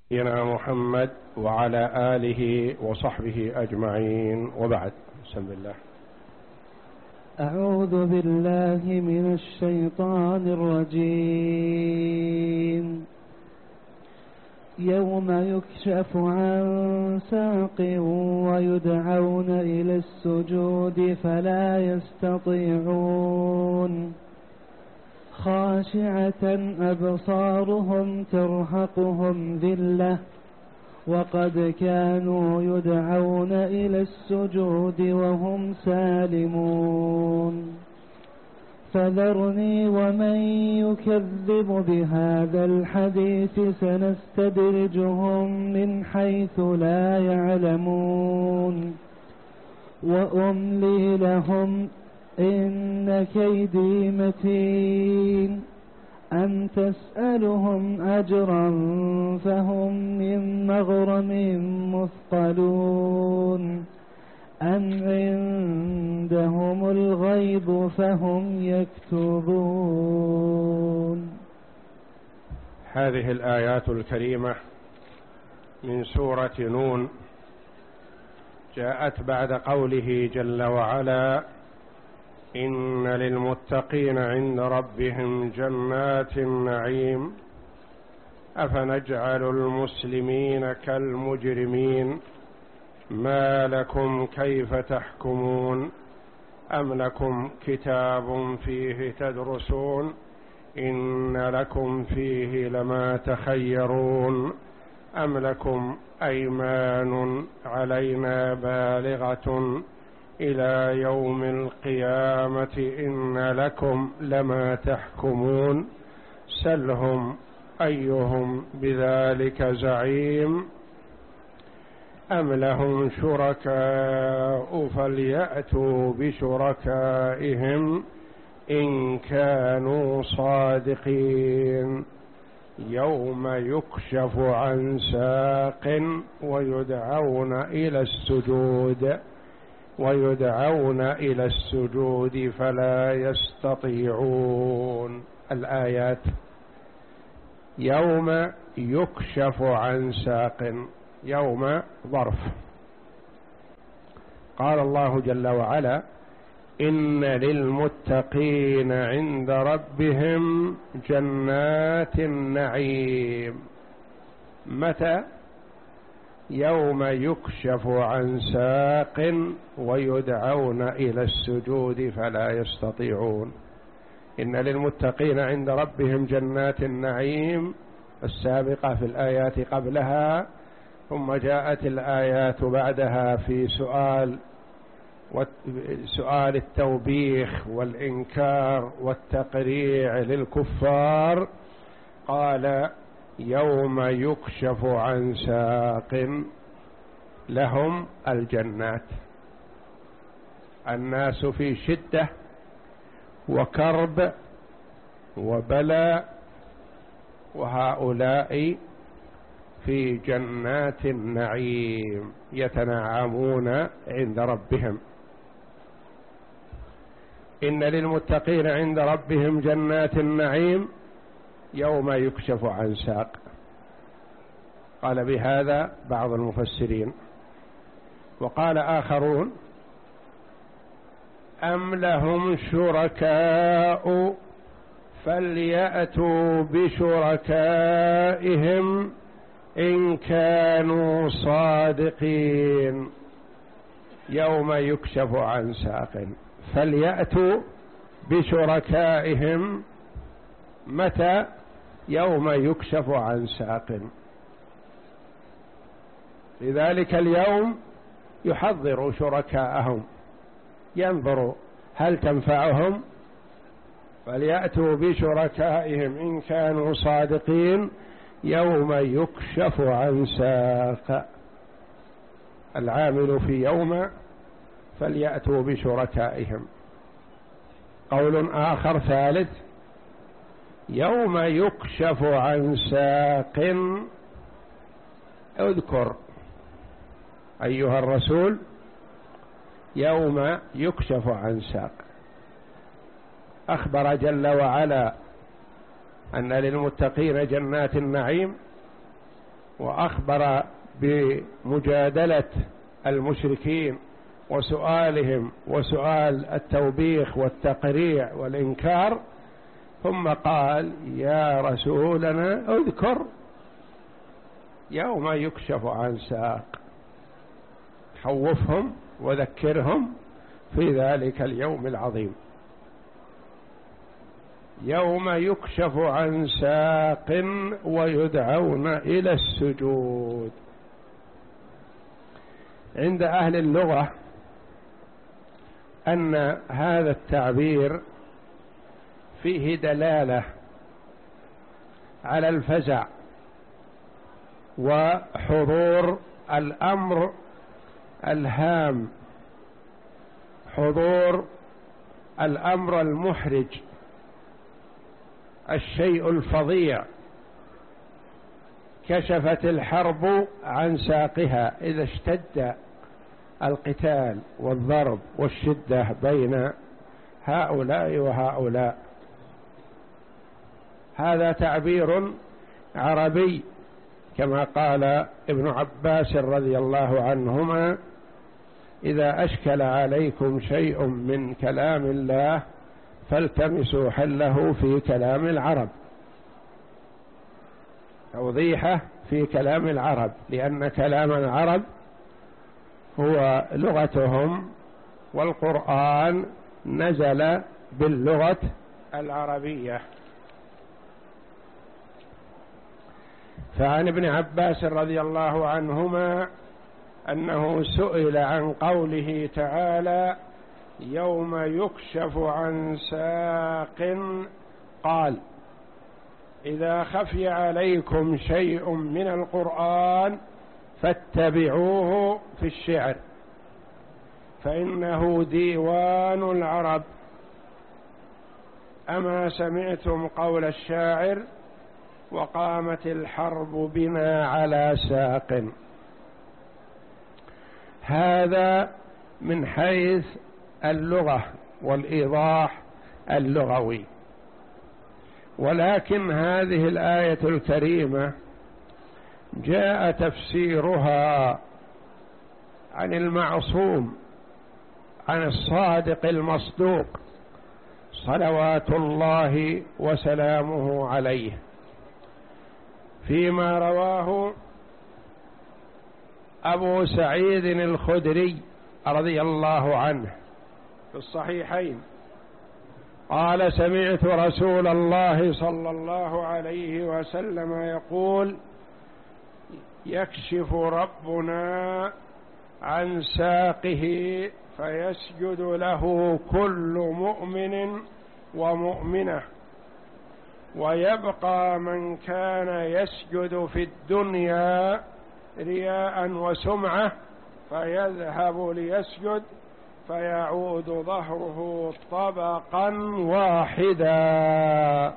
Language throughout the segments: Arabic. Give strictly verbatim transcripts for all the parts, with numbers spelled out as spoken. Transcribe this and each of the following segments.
نبينا محمد وعلى آله وصحبه أجمعين، وبعد. بسم الله. أعوذ بالله من الشيطان الرجيم. يوم يكشف عن ساق ويدعون إلى السجود فلا يستطيعون، خاشعة أبصارهم ترهقهم ذلة وقد كانوا يدعون إلى السجود وهم سالمون. فذرني ومن يكذب بهذا الحديث سنستدرجهم من حيث لا يعلمون وأملي لهم إن كيدي متين. أم تسألهم أجرا فهم من مغرم مثقلون أم عندهم الغيب فهم يكتبون. هذه الآيات الكريمة من سورة نون جاءت بعد قوله جل وعلا: إن للمتقين عند ربهم جنات النعيم أفنجعل المسلمين كالمجرمين ما لكم كيف تحكمون أم لكم كتاب فيه تدرسون إن لكم فيه لما تخيرون أم لكم أيمان علينا بالغة إلى يوم القيامة إن لكم لما تحكمون سلهم أيهم بذلك زعيم أم لهم شركاء فليأتوا بشركائهم إن كانوا صادقين يوم يكشف عن ساق ويدعون إلى السجود ويدعون إلى السجود فلا يستطيعون. الآيات: يوم يكشف عن ساق، يوم ظرف. قال الله جل وعلا: إن للمتقين عند ربهم جنات النعيم. متى؟ يوم يكشف عن ساق ويدعون إلى السجود فلا يستطيعون. إن للمتقين عند ربهم جنات النعيم السابقة في الآيات قبلها، ثم جاءت الآيات بعدها في سؤال سؤال التوبيخ والإنكار والتقريع للكفار. قال: يوم يكشف عن ساق لهم الجنات. الناس في شدة وكرب وبلاء، وهؤلاء في جنات النعيم يتنعمون عند ربهم. إن للمتقين عند ربهم جنات النعيم يوم يكشف عن ساق. قال بهذا بعض المفسرين، وقال آخرون: أم لهم شركاء فليأتوا بشركائهم إن كانوا صادقين يوم يكشف عن ساق. فليأتوا بشركائهم متى؟ يوم يكشف عن ساق. لذلك اليوم يحضروا شركاءهم، ينظروا هل تنفعهم. فليأتوا بشركائهم إن كانوا صادقين يوم يكشف عن ساق. العامل في يوم فليأتوا بشركائهم. قول آخر ثالث: يوم يكشف عن ساق. اذكر أيها الرسول يوم يكشف عن ساق. أخبر جل وعلا أن للمتقين جنات النعيم وأخبر بمجادلة المشركين وسؤالهم وسؤال التوبيخ والتقريع والإنكار، ثم قال: يا رسولنا اذكر يوم يكشف عن ساق، خوفهم وذكرهم في ذلك اليوم العظيم، يوم يكشف عن ساق ويدعون إلى السجود. عند أهل اللغة أن هذا التعبير فيه دلالة على الفزع وحضور الأمر الهام، حضور الأمر المحرج، الشيء الفظيع. كشفت الحرب عن ساقها، إذا اشتد القتال والضرب والشدة بين هؤلاء وهؤلاء. هذا تعبير عربي كما قال ابن عباس رضي الله عنهما: إذا أشكل عليكم شيء من كلام الله فالتمسوا حله في كلام العرب، توضيحه في كلام العرب، لأن كلام العرب هو لغتهم، والقرآن نزل باللغة العربية. فعن ابن عباس رضي الله عنهما أنه سئل عن قوله تعالى: يوم يكشف عن ساق، قال: إذا خفي عليكم شيء من القرآن فاتبعوه في الشعر، فإنه ديوان العرب. أما سمعتم قول الشاعر: وقامت الحرب بنا على ساق. هذا من حيث اللغة والإيضاح اللغوي. ولكن هذه الآية الكريمة جاء تفسيرها عن المعصوم، عن الصادق المصدوق صلوات الله وسلامه عليه، فيما رواه أبو سعيد الخدري رضي الله عنه في الصحيحين قال: سمعت رسول الله صلى الله عليه وسلم يقول: يكشف ربنا عن ساقه فيسجد له كل مؤمن ومؤمنة، ويبقى من كان يسجد في الدنيا رياء وسمعة فيذهب ليسجد فيعود ظهره طبقا واحدا.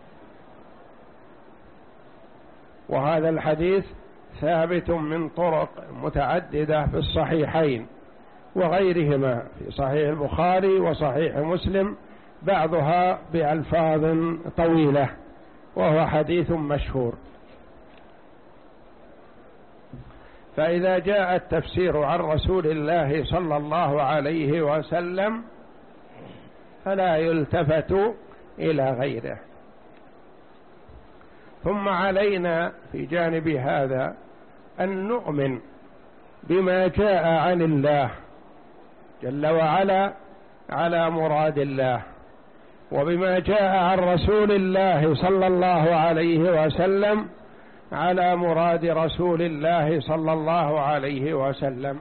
وهذا الحديث ثابت من طرق متعددة في الصحيحين وغيرهما، في صحيح البخاري وصحيح مسلم، بعضها بألفاظ طويلة، وهو حديث مشهور. فإذا جاء التفسير عن رسول الله صلى الله عليه وسلم فلا يلتفت إلى غيره. ثم علينا في جانب هذا أن نؤمن بما جاء عن الله جل وعلا على مراد الله، وبما جاء عن رسول الله صلى الله عليه وسلم على مراد رسول الله صلى الله عليه وسلم.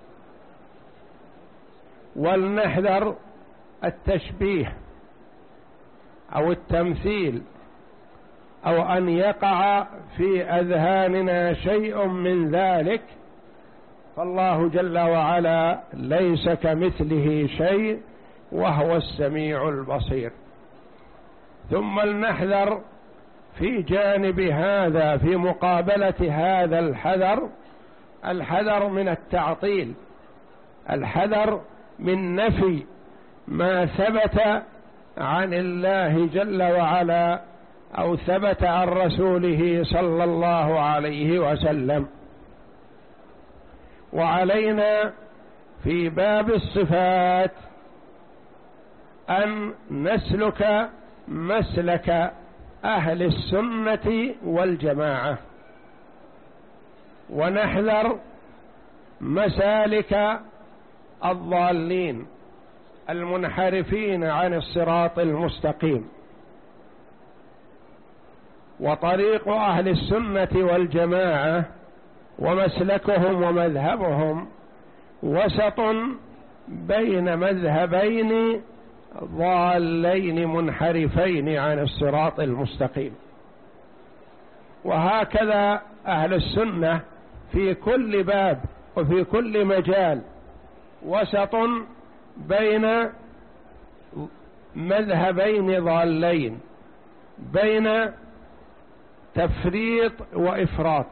ولنحذر التشبيه أو التمثيل، أو أن يقع في أذهاننا شيء من ذلك، فالله جل وعلا ليس كمثله شيء وهو السميع البصير. ثم لنحذر في جانب هذا، في مقابلة هذا الحذر، الحذر من التعطيل، الحذر من نفي ما ثبت عن الله جل وعلا أو ثبت عن رسوله صلى الله عليه وسلم. وعلينا في باب الصفات أن نسلك مسلك أهل السنة والجماعة، ونحذر مسالك الضالين المنحرفين عن الصراط المستقيم. وطريق أهل السنة والجماعة ومسلكهم ومذهبهم وسط بين مذهبين ضالين منحرفين عن الصراط المستقيم. وهكذا أهل السنة في كل باب وفي كل مجال وسط بين مذهبين ضالين، بين تفريط وإفراط،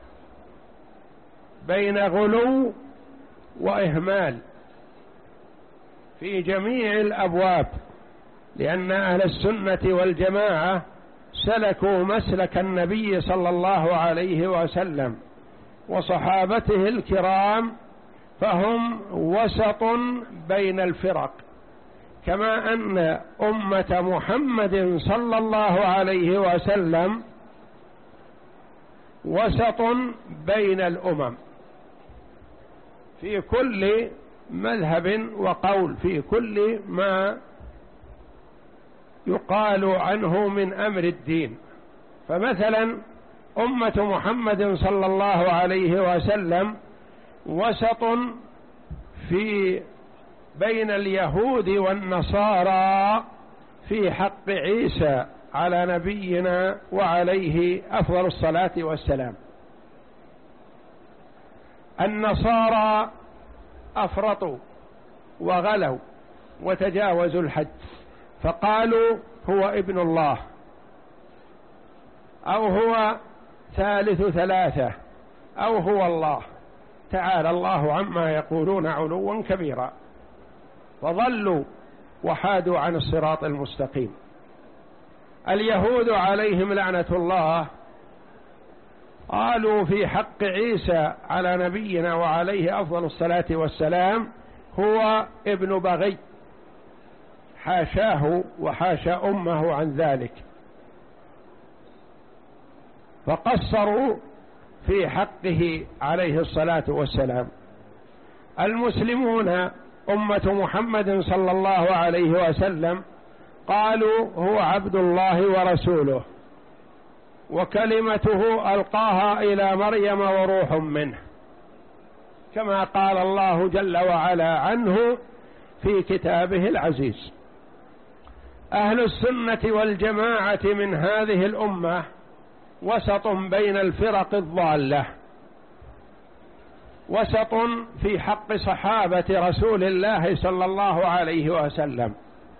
بين غلو وإهمال في جميع الأبواب، لأن أهل السنة والجماعة سلكوا مسلك النبي صلى الله عليه وسلم وصحابته الكرام، فهم وسط بين الفرق، كما أن أمة محمد صلى الله عليه وسلم وسط بين الأمم في كل مذهب وقول، في كل ما يقال عنه من أمر الدين. فمثلا أمة محمد صلى الله عليه وسلم وسط في بين اليهود والنصارى في حق عيسى على نبينا وعليه أفضل الصلاة والسلام. النصارى أفرطوا وغلوا وتجاوزوا الحد، فقالوا هو ابن الله، أو هو ثالث ثلاثة، أو هو الله، تعالى الله عما يقولون علوا كبيرا، فضلوا وحادوا عن الصراط المستقيم. اليهود عليهم لعنة الله قالوا في حق عيسى على نبينا وعليه أفضل الصلاة والسلام هو ابن بغي، حاشاه وحاشا أمه عن ذلك، فقصروا في حقه عليه الصلاة والسلام. المسلمون أمة محمد صلى الله عليه وسلم قالوا هو عبد الله ورسوله وكلمته ألقاها إلى مريم وروح منه، كما قال الله جل وعلا عنه في كتابه العزيز. أهل السنة والجماعة من هذه الأمة وسط بين الفرق الضالة، وسط في حق صحابة رسول الله صلى الله عليه وسلم.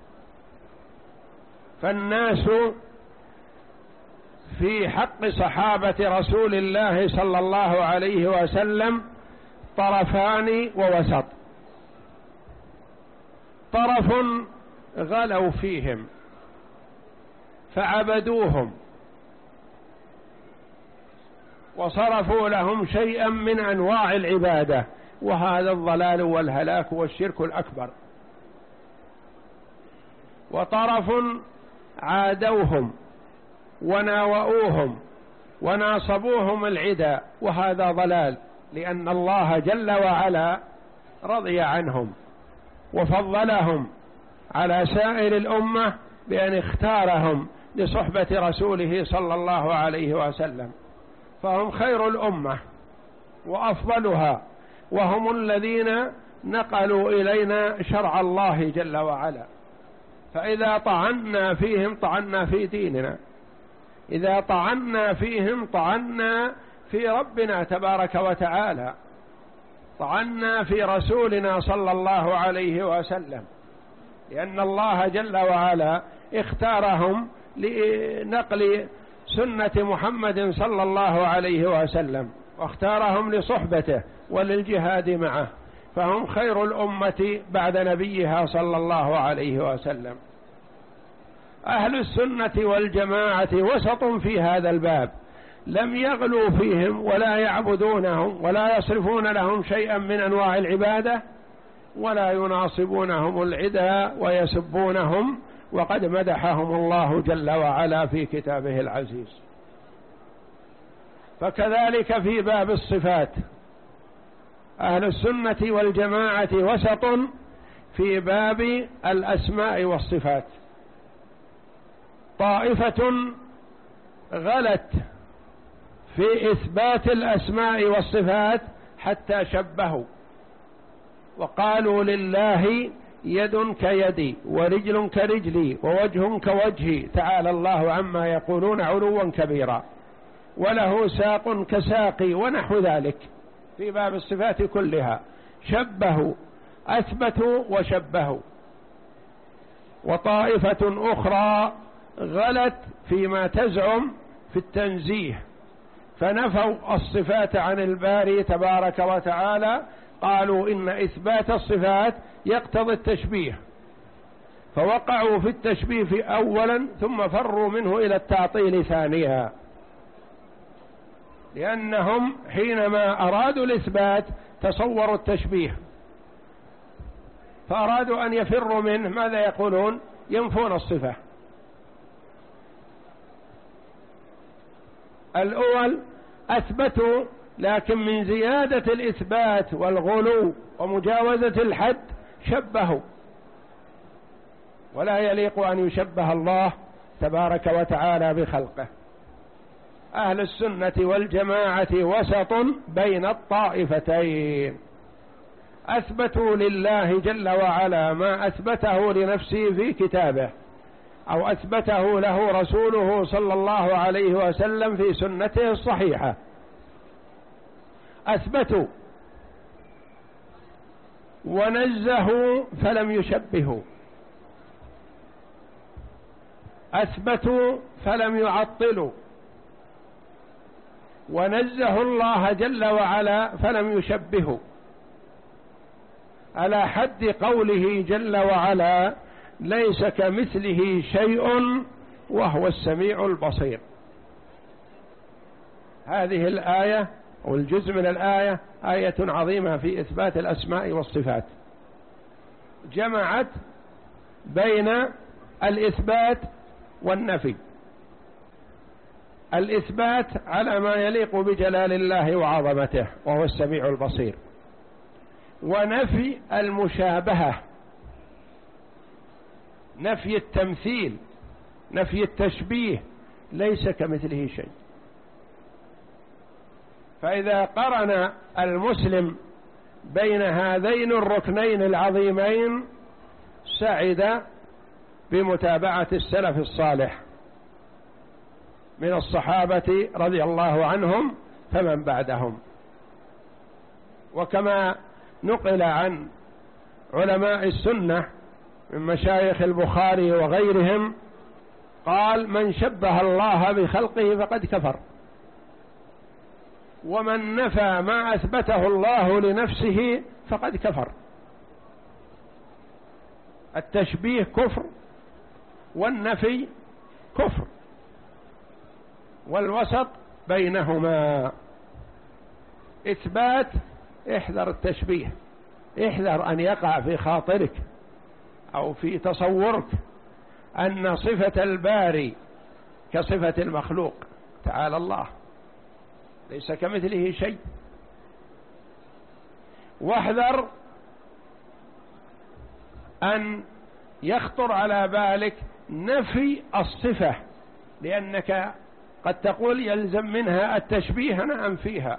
فالناس في حق صحابة رسول الله صلى الله عليه وسلم طرفان ووسط. طرف غلوا فيهم فعبدوهم وصرفوا لهم شيئا من أنواع العبادة، وهذا الضلال والهلاك والشرك الأكبر. وطرف عادوهم وناوؤوهم وناصبوهم العدا، وهذا ضلال، لأن الله جل وعلا رضي عنهم وفضلهم على سائر الأمة بأن اختارهم لصحبة رسوله صلى الله عليه وسلم، فهم خير الأمة وأفضلها، وهم الذين نقلوا إلينا شرع الله جل وعلا. فإذا طعنا فيهم طعنا في ديننا، إذا طعنا فيهم طعنا في ربنا تبارك وتعالى، طعنا في رسولنا صلى الله عليه وسلم، لأن الله جل وعلا اختارهم لنقل سنة محمد صلى الله عليه وسلم، واختارهم لصحبته وللجهاد معه، فهم خير الأمة بعد نبيها صلى الله عليه وسلم. أهل السنة والجماعة وسط في هذا الباب، لم يغلوا فيهم ولا يعبدونهم ولا يصرفون لهم شيئا من أنواع العبادة، ولا يناصبونهم العدا ويسبونهم، وقد مدحهم الله جل وعلا في كتابه العزيز. فكذلك في باب الصفات أهل السنة والجماعة وسط في باب الأسماء والصفات. طائفة غلت في إثبات الأسماء والصفات حتى شبهوا وقالوا لله يد كيدي ورجل كرجلي ووجه كوجهي تعالى الله عما يقولون علوا كبيرا، وله ساق كساقي ونحو ذلك في باب الصفات كلها. شبهوا، أثبتوا وشبهوا. وطائفة أخرى غلت فيما تزعم في التنزيه، فنفوا الصفات عن الباري تبارك وتعالى، قالوا إن إثبات الصفات يقتضي التشبيه، فوقعوا في التشبيه في أولا ثم فروا منه إلى التعطيل ثانيا، لأنهم حينما أرادوا الإثبات تصوروا التشبيه، فأرادوا أن يفروا منه، ماذا يقولون؟ ينفون الصفة. الأول أثبتوا، لكن من زيادة الإثبات والغلو ومجاوزة الحد شبهوا، ولا يليق أن يشبه الله تبارك وتعالى بخلقه. أهل السنة والجماعة وسط بين الطائفتين، أثبتوا لله جل وعلا ما أثبته لنفسه في كتابه أو أثبته له رسوله صلى الله عليه وسلم في سنته الصحيحة، أثبتوا ونزهوا فلم يشبهوا، أثبتوا فلم يعطلوا، ونزهوا الله جل وعلا فلم يشبهوا، على حد قوله جل وعلا ليس كمثله شيء وهو السميع البصير. هذه الآية والجزء من الآية آية عظيمة في إثبات الأسماء والصفات، جمعت بين الإثبات والنفي. الإثبات على ما يليق بجلال الله وعظمته وهو السميع البصير، ونفي المشابهة، نفي التمثيل، نفي التشبيه، ليس كمثله شيء. فإذا قرن المسلم بين هذين الركنين العظيمين سعد بمتابعة السلف الصالح من الصحابة رضي الله عنهم فمن بعدهم. وكما نقل عن علماء السنة من مشايخ البخاري وغيرهم قال من شبه الله بخلقه فقد كفر، ومن نفى ما أثبته الله لنفسه فقد كفر. التشبيه كفر والنفي كفر، والوسط بينهما إثبات. احذر التشبيه، احذر أن يقع في خاطرك أو في تصورك أن صفة الباري كصفة المخلوق، تعالى الله ليس كمثله شيء. واحذر أن يخطر على بالك نفي الصفة، لأنك قد تقول يلزم منها التشبيه، أنا أنفيها،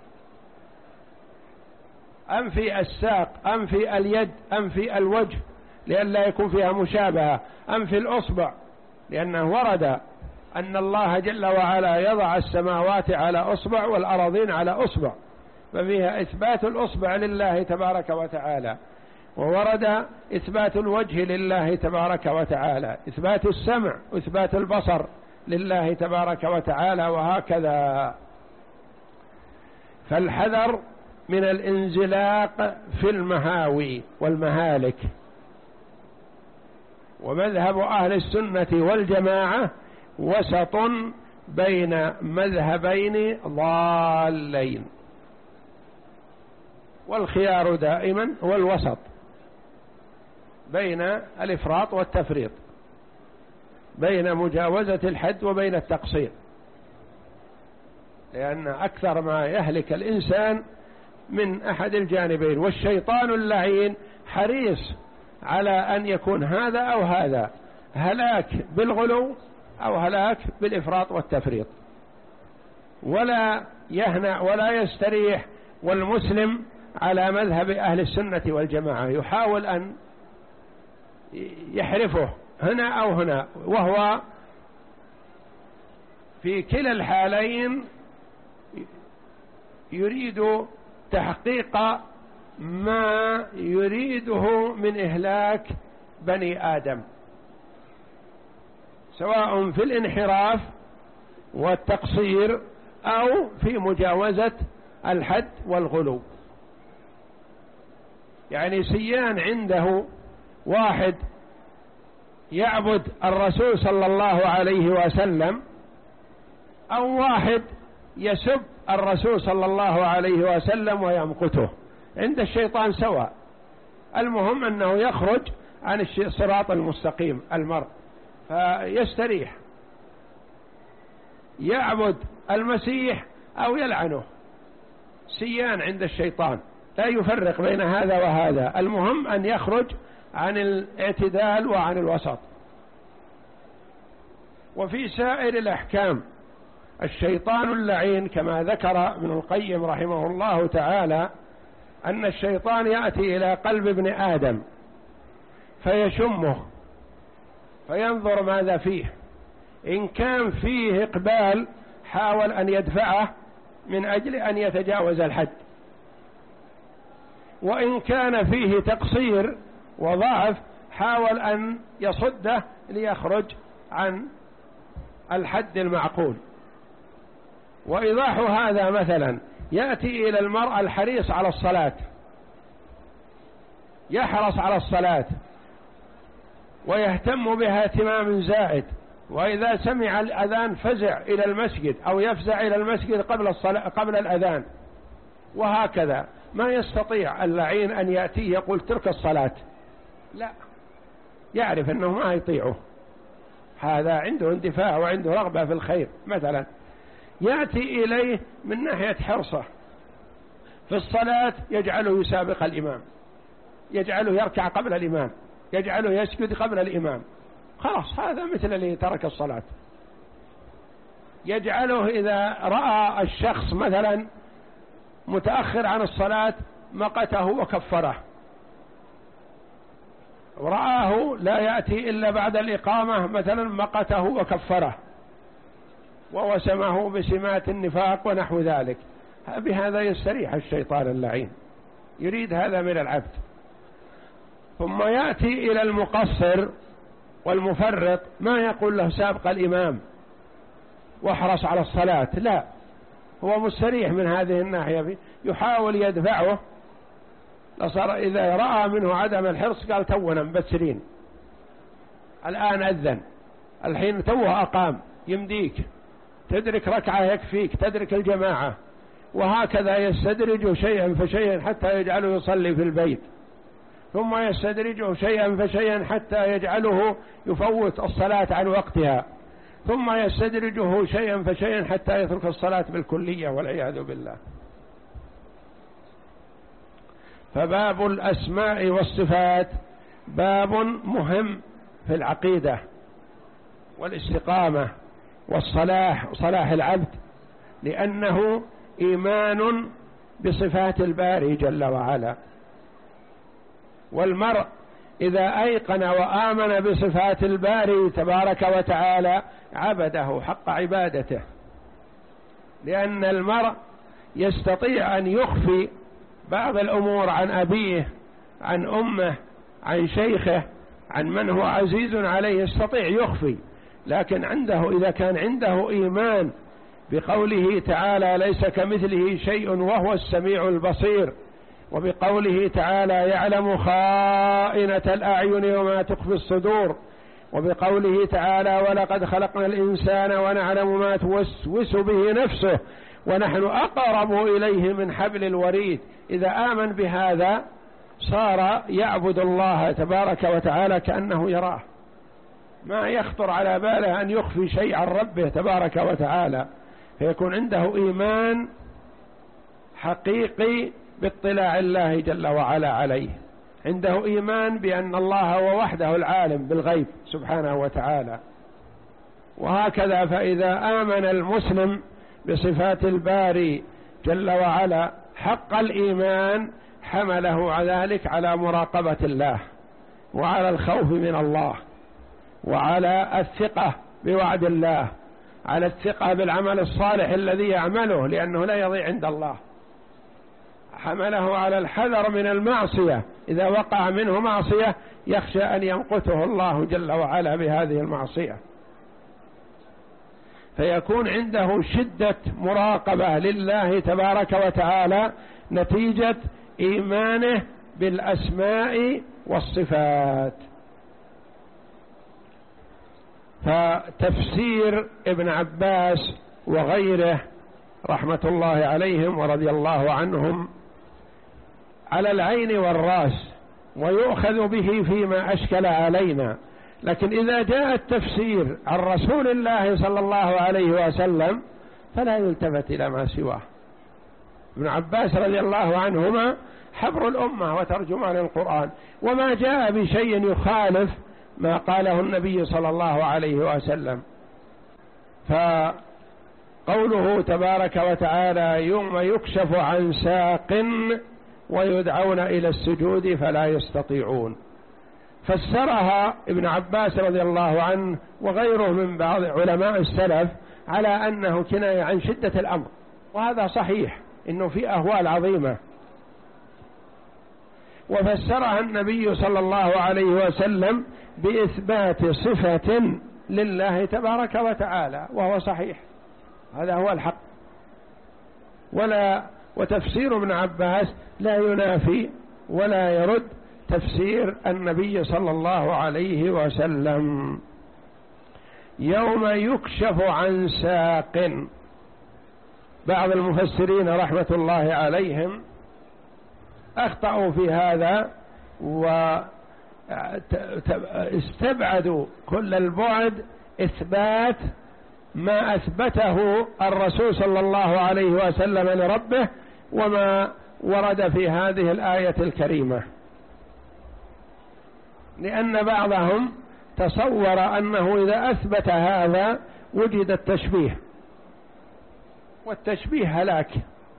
أنفي الساق، أنفي اليد، أنفي الوجه لئلا يكون فيها مشابهة، أنفي الأصبع، لأنه ورد أن الله جل وعلا يضع السماوات على أصبع والأراضين على أصبع، ففيها إثبات الأصبع لله تبارك وتعالى، وورد إثبات الوجه لله تبارك وتعالى، إثبات السمع وإثبات البصر لله تبارك وتعالى، وهكذا. فالحذر من الانزلاق في المهاوي والمهالك، ومذهب أهل السنة والجماعة وسط بين مذهبين ضالين، والخيار دائما هو الوسط بين الإفراط والتفريط، بين مجاوزة الحد وبين التقصير، لأن أكثر ما يهلك الإنسان من أحد الجانبين، والشيطان اللعين حريص على أن يكون هذا أو هذا، هلاك بالغلو أو هلاك بالإفراط والتفريط، ولا يهنأ ولا يستريح. والمسلم على مذهب أهل السنة والجماعة يحاول أن يحرفه هنا أو هنا، وهو في كلا الحالين يريد تحقيق ما يريده من إهلاك بني آدم، سواء في الانحراف والتقصير أو في مجاوزة الحد والغلو. يعني سيان عنده واحد يعبد الرسول صلى الله عليه وسلم، أو واحد يسب الرسول صلى الله عليه وسلم ويمقته، عند الشيطان سواء، المهم أنه يخرج عن الصراط المستقيم المرء فيستريح، يعبد المسيح أو يلعنه، سيان عند الشيطان لا يفرق بين هذا وهذا، المهم أن يخرج عن الاعتدال وعن الوسط. وفي سائر الأحكام الشيطان اللعين كما ذكر ابن القيم رحمه الله تعالى أن الشيطان يأتي إلى قلب ابن آدم فيشمه فينظر ماذا فيه، إن كان فيه إقبال حاول أن يدفعه من أجل أن يتجاوز الحد، وإن كان فيه تقصير وضعف حاول أن يصده ليخرج عن الحد المعقول. وإيضاح هذا مثلا يأتي إلى المرء الحريص على الصلاة، يحرص على الصلاة ويهتم بها اهتمام زائد، وإذا سمع الأذان فزع إلى المسجد أو يفزع إلى المسجد قبل الصلاة قبل الأذان، وهكذا ما يستطيع اللعين أن يأتي يقول ترك الصلاة، لا، يعرف أنه ما يطيعه، هذا عنده اندفاع وعنده رغبة في الخير. مثلا يأتي إليه من ناحية حرصه في الصلاة يجعله يسابق الإمام، يجعله يركع قبل الإمام، يجعله يسجد قبل الإمام، خلاص هذا مثل اللي ترك الصلاة. يجعله إذا رأى الشخص مثلا متأخر عن الصلاة مقته وكفره، ورآه لا يأتي إلا بعد الإقامة مثلا مقته وكفره ووسمه بسمات النفاق ونحو ذلك. بهذا يستريح الشيطان اللعين، يريد هذا من العبد. ثم يأتي إلى المقصر والمفرط ما يقول له سابق الإمام واحرص على الصلاة، لا، هو مستريح من هذه الناحية، يحاول يدفعه. لصار إذا رأى منه عدم الحرص قال تونا مبتسرين، الآن أذن، الحين توه أقام، يمديك تدرك ركعة يكفيك، تدرك الجماعة، وهكذا يستدرج شيئا فشيئا حتى يجعله يصلي في البيت، ثم يستدرجه شيئا فشيئا حتى يجعله يفوت الصلاة عن وقتها، ثم يستدرجه شيئا فشيئا حتى يترك الصلاة بالكلية والعياذ بالله. فباب الأسماء والصفات باب مهم في العقيدة والاستقامة والصلاح، صلاح العبد، لأنه إيمان بصفات الباري جل وعلا. والمرء إذا أيقن وآمن بصفات الباري تبارك وتعالى عبده حق عبادته، لأن المرء يستطيع أن يخفي بعض الأمور عن أبيه، عن أمه، عن شيخه، عن من هو عزيز عليه، يستطيع يخفي، لكن عنده إذا كان عنده إيمان بقوله تعالى ليس كمثله شيء وهو السميع البصير، وبقوله تعالى يعلم خائنة الأعين وما تخفي الصدور، وبقوله تعالى ولقد خلقنا الإنسان ونعلم ما توسوس به نفسه ونحن أقرب إليه من حبل الوريد. إذا آمن بهذا صار يعبد الله تبارك وتعالى كأنه يراه، ما يخطر على باله أن يخفي شيء عن ربه تبارك وتعالى، فيكون عنده إيمان حقيقي باطلاع الله جل وعلا عليه، عنده إيمان بأن الله هو وحده العالم بالغيب سبحانه وتعالى. وهكذا فإذا آمن المسلم بصفات الباري جل وعلا حق الإيمان حمله ذلك على مراقبة الله وعلى الخوف من الله وعلى الثقة بوعد الله، على الثقة بالعمل الصالح الذي يعمله لأنه لا يضيع عند الله، حمله على الحذر من المعصية إذا وقع منه معصية يخشى أن يمقته الله جل وعلا بهذه المعصية، فيكون عنده شدة مراقبة لله تبارك وتعالى نتيجة إيمانه بالأسماء والصفات. فتفسير ابن عباس وغيره رحمة الله عليهم ورضي الله عنهم على العين والرأس ويؤخذ به فيما أشكل علينا، لكن إذا جاء التفسير عن رسول الله صلى الله عليه وسلم فلا يلتفت إلى ما سواه. ابن عباس رضي الله عنهما حبر الأمة وترجمان القرآن، وما جاء بشيء يخالف ما قاله النبي صلى الله عليه وسلم. فقوله تبارك وتعالى يوم يكشف عن ساق ويدعون إلى السجود فلا يستطيعون، فسرها ابن عباس رضي الله عنه وغيره من بعض علماء السلف على أنه كناية عن شدة الأمر، وهذا صحيح إنه في أهوال عظيمة. وفسرها النبي صلى الله عليه وسلم بإثبات صفة لله تبارك وتعالى وهو صحيح، هذا هو الحق. ولا وتفسير ابن عباس لا ينافي ولا يرد تفسير النبي صلى الله عليه وسلم. يوم يكشف عن ساق، بعض المفسرين رحمة الله عليهم أخطأوا في هذا واستبعدوا كل البعد إثبات ما أثبته الرسول صلى الله عليه وسلم لربه وما ورد في هذه الآية الكريمة، لأن بعضهم تصور أنه إذا أثبت هذا وجد التشبيه، والتشبيه هلاك.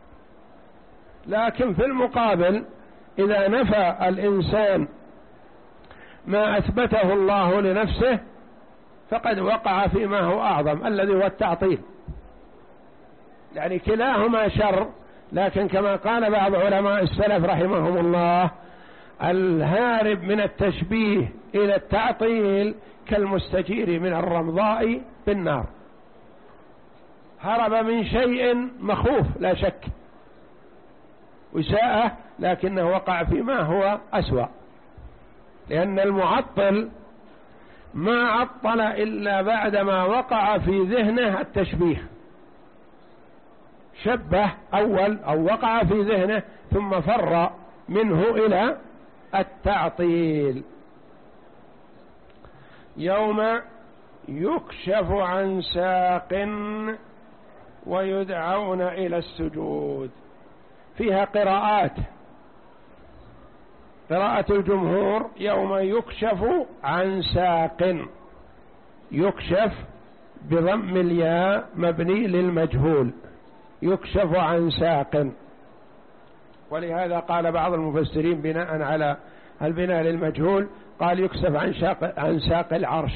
لكن في المقابل إذا نفى الإنسان ما أثبته الله لنفسه فقد وقع فيما هو أعظم الذي هو التعطيل، يعني كلاهما شر. لكن كما قال بعض علماء السلف رحمهم الله الهارب من التشبيه إلى التعطيل كالمستجير من الرمضاء بالنار، هرب من شيء مخوف لا شك وساءه، لكنه وقع فيما هو أسوأ، لأن المعطل ما عطل إلا بعدما وقع في ذهنه التشبيه، شبه أول أو وقع في ذهنه ثم فر منه إلى التعطيل. يوم يكشف عن ساق ويدعون إلى السجود، فيها قراءات. قراءة الجمهور يوم يكشف عن ساق، يكشف بضم الياء مبني للمجهول، يكشف عن ساق. ولهذا قال بعض المفسرين بناء على البناء للمجهول قال يكشف عن ساق عن ساق العرش.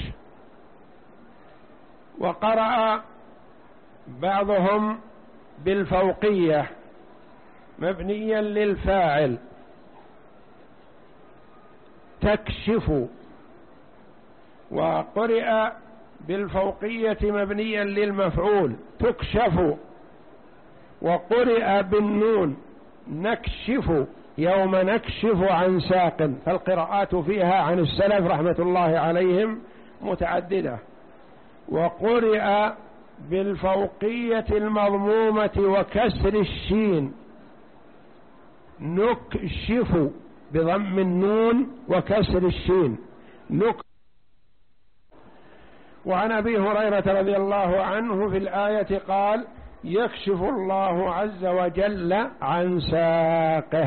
وقرأ بعضهم بالفوقية مبنيا للفاعل تكشف، وقرئ بالفوقية مبنيا للمفعول تكشف، وقرئ بالنون نكشف يوم نكشف عن ساق. فالقراءات فيها عن السلف رحمة الله عليهم متعددة. وقرئ بالفوقية المضمومة وكسر الشين نكشف بضم النون وكسر الشين نك. وعن أبي هريرة رضي الله عنه في الآية قال يكشف الله عز وجل عن ساقه.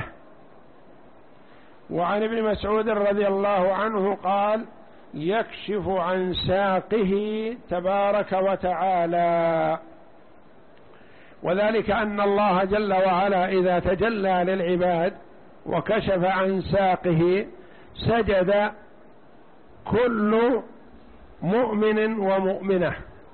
وعن ابن مسعود رضي الله عنه قال يكشف عن ساقه تبارك وتعالى. وذلك أن الله جل وعلا إذا تجلى للعباد وكشف عن ساقه سجد كل مؤمن ومؤمنة،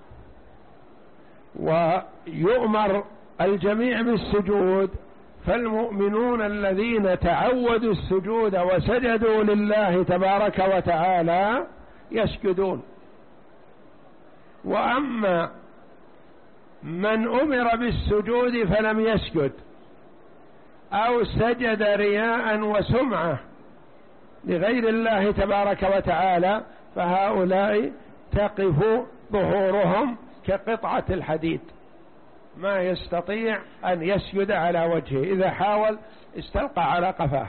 ويؤمر الجميع بالسجود، فالمؤمنون الذين تعودوا السجود وسجدوا لله تبارك وتعالى يسجدون. وأما من أمر بالسجود فلم يسجد أو سجد رياء وسمعة لغير الله تبارك وتعالى فهؤلاء تقف ظهورهم كقطعة الحديد، ما يستطيع أن يسجد على وجهه، إذا حاول استلقى على قفاه.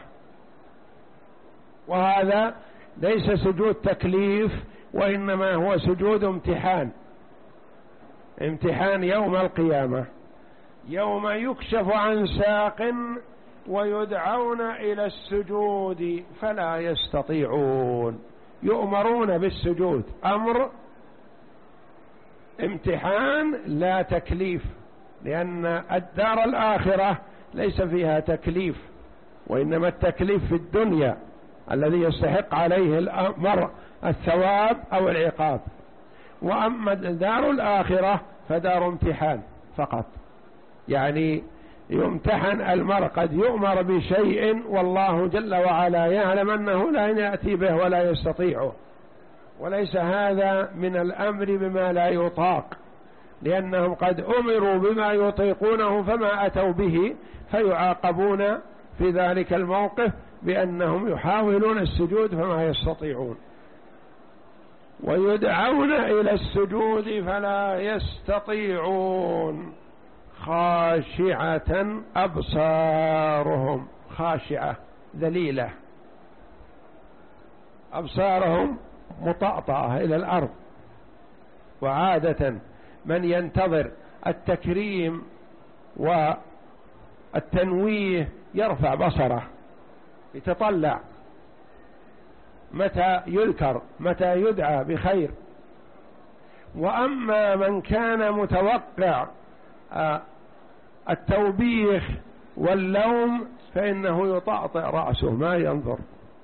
وهذا ليس سجود تكليف، وإنما هو سجود امتحان، امتحان يوم القيامة، يوم يكشف عن ساق ويدعون إلى السجود فلا يستطيعون، يؤمرون بالسجود، أمر امتحان لا تكليف، لأن الدار الآخرة ليس فيها تكليف، وإنما التكليف في الدنيا الذي يستحق عليه الأمر الثواب أو العقاب. وأما الدار الآخرة فدار امتحان فقط، يعني يمتحن المرء، قد يؤمر بشيء والله جل وعلا يعلم أنه لا يأتي به ولا يستطيعه، وليس هذا من الأمر بما لا يطاق، لأنهم قد أمروا بما يطيقونه فما أتوا به فيعاقبون في ذلك الموقف بأنهم يحاولون السجود فما يستطيعون، ويدعون إلى السجود فلا يستطيعون، خاشعة أبصارهم، خاشعة ذليلة، أبصارهم مطأطأة إلى الأرض. وعادة من ينتظر التكريم والتنويه يرفع بصره، يتطلع متى يذكر، متى يدعى بخير. وأما من كان متوقع التوبيخ واللوم فإنه يطأطئ رأسه ما ينظر،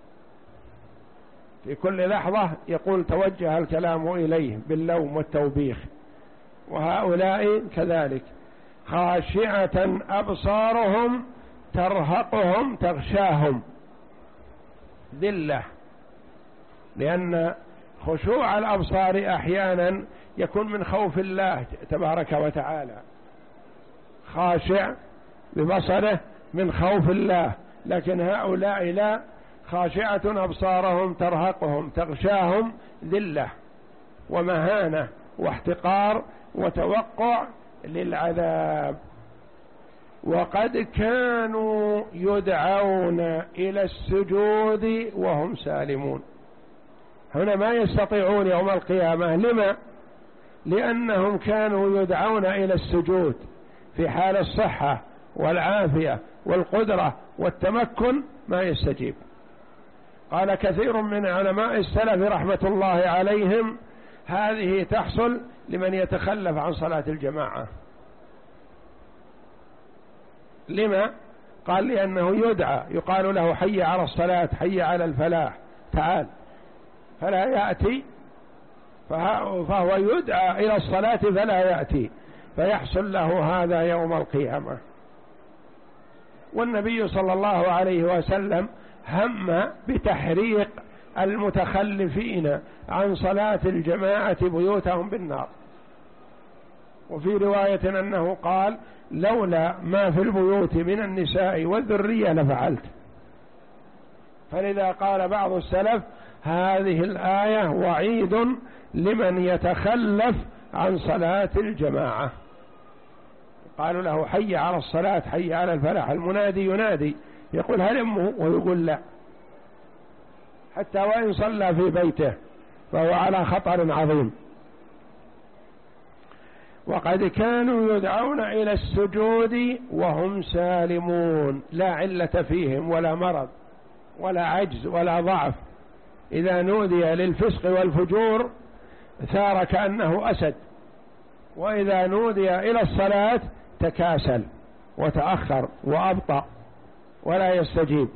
في كل لحظة يقول توجه الكلام إليه باللوم والتوبيخ. وهؤلاء كذلك، خاشعة أبصارهم ترهقهم تغشاهم ذلة، لأن خشوع الأبصار أحيانا يكون من خوف الله تبارك وتعالى، خاشع ببصره من خوف الله، لكن هؤلاء لا، خاشعة أبصارهم ترهقهم تغشاهم ذلة ومهانة واحتقار وتوقع للعذاب. وقد كانوا يدعون إلى السجود وهم سالمون، هنا ما يستطيعون يوم القيامة. لما؟ لأنهم كانوا يدعون إلى السجود في حال الصحة والعافية والقدرة والتمكن ما يستجيب. قال كثير من علماء السلف رحمة الله عليهم هذه تحصل لمن يتخلف عن صلاة الجماعة. لما؟ قال لأنه يدعى، يقال له حي على الصلاة، حي على الفلاح، تعال، فلا يأتي، فهو يدعى إلى الصلاة فلا يأتي، فيحصل له هذا يوم القيامة. والنبي صلى الله عليه وسلم هم بتحريق المتخلفين عن صلاة الجماعة بيوتهم بالنار، وفي رواية أنه قال لولا ما في البيوت من النساء والذرية لفعلت. فلذا قال بعض السلف هذه الآية وعيد لمن يتخلف عن صلاة الجماعة. قالوا له حي على الصلاة حي على الفلاح، المنادي ينادي يقول هلموا ويقول لا، حتى وإن صلى في بيته فهو على خطر عظيم. وقد كانوا يدعون إلى السجود وهم سالمون، لا علة فيهم ولا مرض ولا عجز ولا ضعف. إذا نودي للفسق والفجور ثار كأنه أسد، وإذا نودي إلى الصلاة تكاسل وتأخر وأبطأ ولا يستجيب.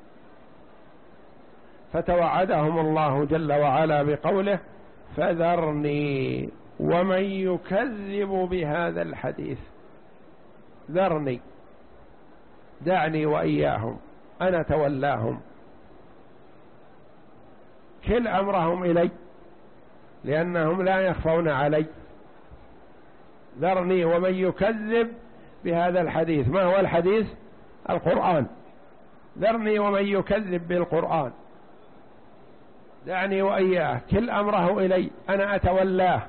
فتوعدهم الله جل وعلا بقوله فذرني ومن يكذب بهذا الحديث. ذرني، دعني وإياهم، أنا تولاهم، كل أمرهم إلي لأنهم لا يخفون علي. ذرني ومن يكذب بهذا الحديث. ما هو الحديث؟ القرآن. ذرني ومن يكذب بالقرآن، دعني وإياه، كل أمره إلي، أنا أتولاه.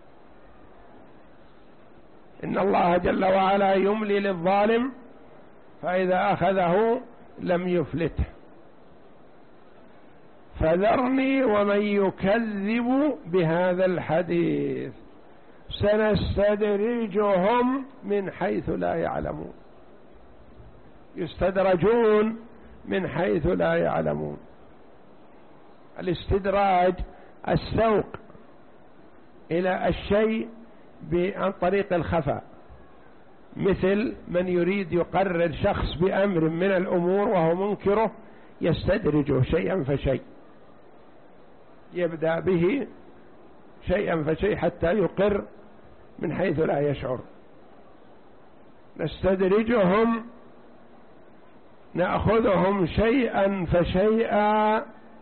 إن الله جل وعلا يملي للظالم فإذا أخذه لم يفلته. فذرني ومن يكذب بهذا الحديث سنستدرجهم من حيث لا يعلمون. يستدرجون من حيث لا يعلمون. الاستدراج السوق إلى الشيء عن طريق الخفاء، مثل من يريد يقرر شخص بأمر من الأمور وهو منكره يستدرجه شيئا فشيء، يبدأ به شيئا فشيء حتى يقر من حيث لا يشعر. نستدرجهم نأخذهم شيئا فشيئا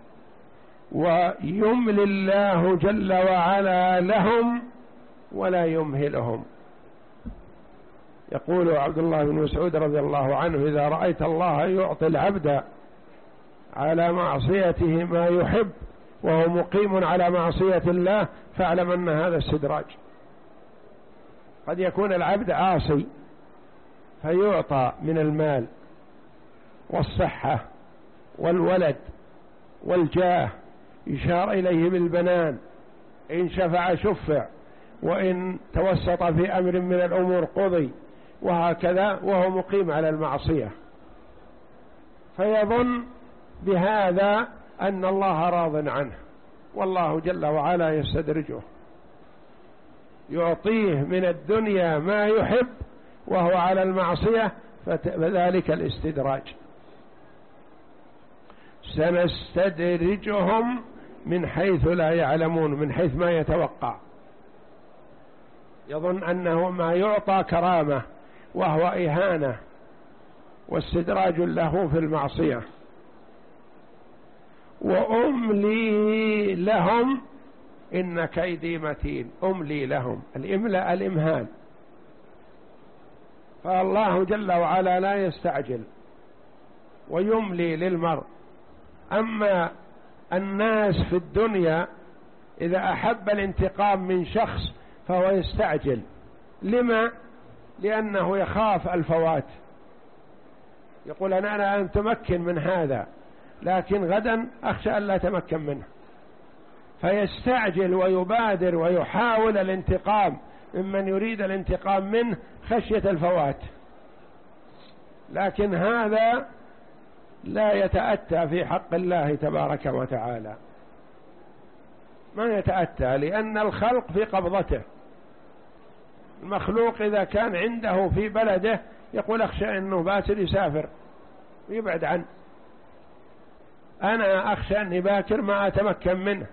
ويملي الله جل وعلا لهم ولا يمهلهم. يقول عبد الله بن مسعود رضي الله عنه إذا رأيت الله يعطي العبد على معصيته ما يحب وهو مقيم على معصية الله فاعلم أن هذا استدراج. قد يكون العبد عاصي فيعطى من المال والصحة والولد والجاه، يشار إليه بالبنان، إن شفع شفع، وإن توسط في أمر من الأمور قضي، وهكذا وهو مقيم على المعصية، فيظن بهذا أن الله راض عنه، والله جل وعلا يستدرجه، يعطيه من الدنيا ما يحب وهو على المعصية، فذلك الاستدراج. سنستدرجهم من حيث لا يعلمون، من حيث ما يتوقع، يظن أنه ما يعطى كرامة وهو إهانة واستدراج له في المعصية. وأملي لهم إن كيدي متين. أملي لهم، الإملاء الإمهال، فالله جل وعلا لا يستعجل ويملي للمرء. أما الناس في الدنيا إذا أحب الانتقام من شخص فهو يستعجل. لما؟ لأنه يخاف الفوات، يقول أنا أنا أتمكن من هذا لكن غدا أخشى أن لا أتمكن منه، فيستعجل ويبادر ويحاول الانتقام ممن يريد الانتقام منه خشية الفوات. لكن هذا لا يتأتى في حق الله تبارك وتعالى، ما يتأتى، لأن الخلق في قبضته. المخلوق إذا كان عنده في بلده يقول أخشى أنه باسل يسافر ويبعد عنه، أنا أخشى أني باكر ما أتمكن منه،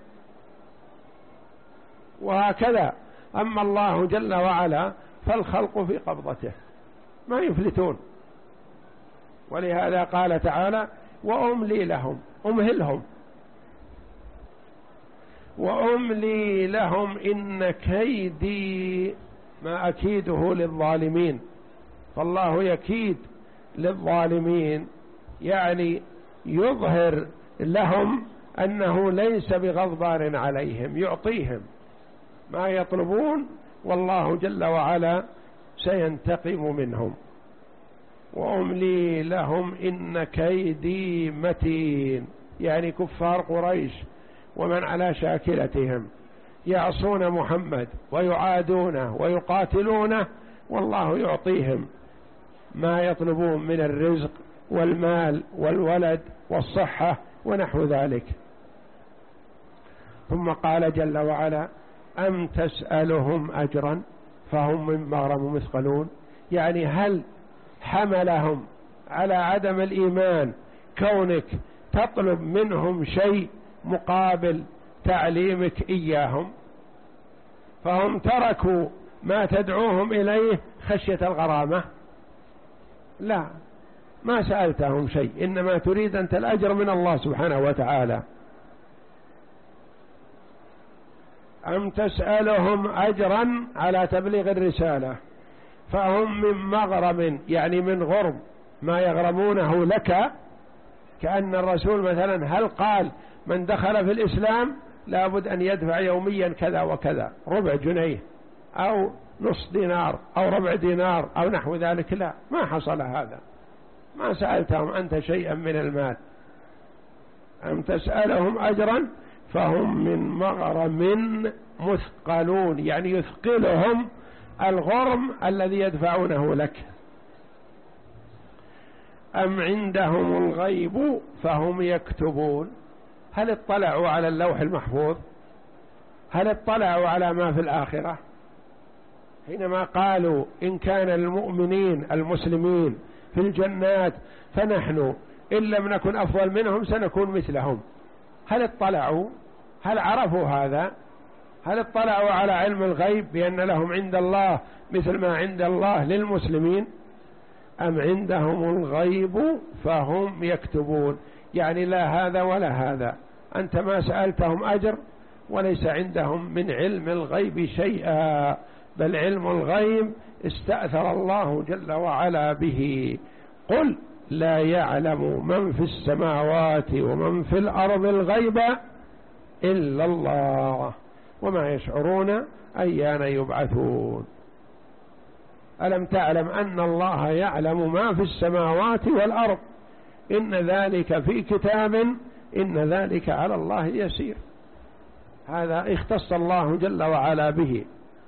وهكذا. أما الله جل وعلا فالخلق في قبضته ما يفلتون. ولهذا قال تعالى وأملي لهم، أمهلهم. وأملي لهم إن كيدي ما أكيده للظالمين. فالله يكيد للظالمين، يعني يظهر لهم أنه ليس بغضبان عليهم، يعطيهم ما يطلبون، والله جل وعلا سينتقم منهم. وأملي لهم إن كيدي متين، يعني كفار قريش ومن على شاكلتهم يعصون محمد ويعادونه ويقاتلونه، والله يعطيهم ما يطلبون من الرزق والمال والولد والصحة ونحو ذلك. ثم قال جل وعلا: أم تسألهم أجرا فهم من مغرم مثقلون، يعني هل حملهم على عدم الإيمان كونك تطلب منهم شيء مقابل تعليمك إياهم، فهم تركوا ما تدعوهم إليه خشية الغرامة؟ لا، ما سألتهم شيء، إنما تريد أنت الأجر من الله سبحانه وتعالى. أم تسألهم أجرا على تبليغ الرسالة فهم من مغرم، يعني من غرم ما يغرمونه لك، كأن الرسول مثلا هل قال من دخل في الإسلام لابد أن يدفع يوميا كذا وكذا، ربع جنيه أو نصف دينار أو ربع دينار أو نحو ذلك؟ لا، ما حصل هذا، ما سألتهم أنت شيئا من المال. أم تسألهم أجرا فهم من مغرم مثقلون، يعني يثقلهم الغرم الذي يدفعونه لك. أم عندهم الغيب فهم يكتبون، هل اطلعوا على اللوح المحفوظ؟ هل اطلعوا على ما في الآخرة؟ حينما قالوا إن كان المؤمنين المسلمين في الجنات فنحن إن لم نكن أفضل منهم سنكون مثلهم، هل اطلعوا؟ هل عرفوا هذا؟ هل اطلعوا على علم الغيب بأن لهم عند الله مثل ما عند الله للمسلمين؟ أم عندهم الغيب فهم يكتبون، يعني لا هذا ولا هذا، أنت ما سألتهم أجر وليس عندهم من علم الغيب شيئا، بل علم الغيب استأثر الله جل وعلا به. قل لا يعلم من في السماوات ومن في الأرض الغيب إلا الله وما يشعرون أيان يبعثون. ألم تعلم أن الله يعلم ما في السماوات والأرض، إن ذلك في كتاب إن ذلك على الله يسير. هذا اختص الله جل وعلا به.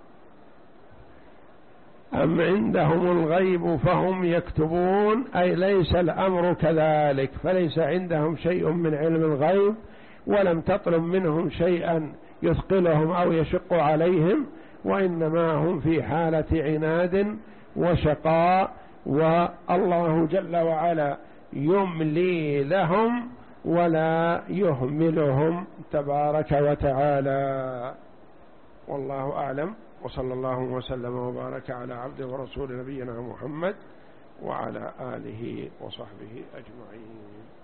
أم عندهم الغيب فهم يكتبون، أي ليس الأمر كذلك، فليس عندهم شيء من علم الغيب، ولم تطلب منهم شيئا يثقلهم أو يشق عليهم، وإنما هم في حالة عناد وشقاء، والله جل وعلا يملي لهم ولا يهملهم تبارك وتعالى. والله أعلم، وصلى الله وسلم وبارك على عبد ورسول نبينا محمد وعلى آله وصحبه أجمعين.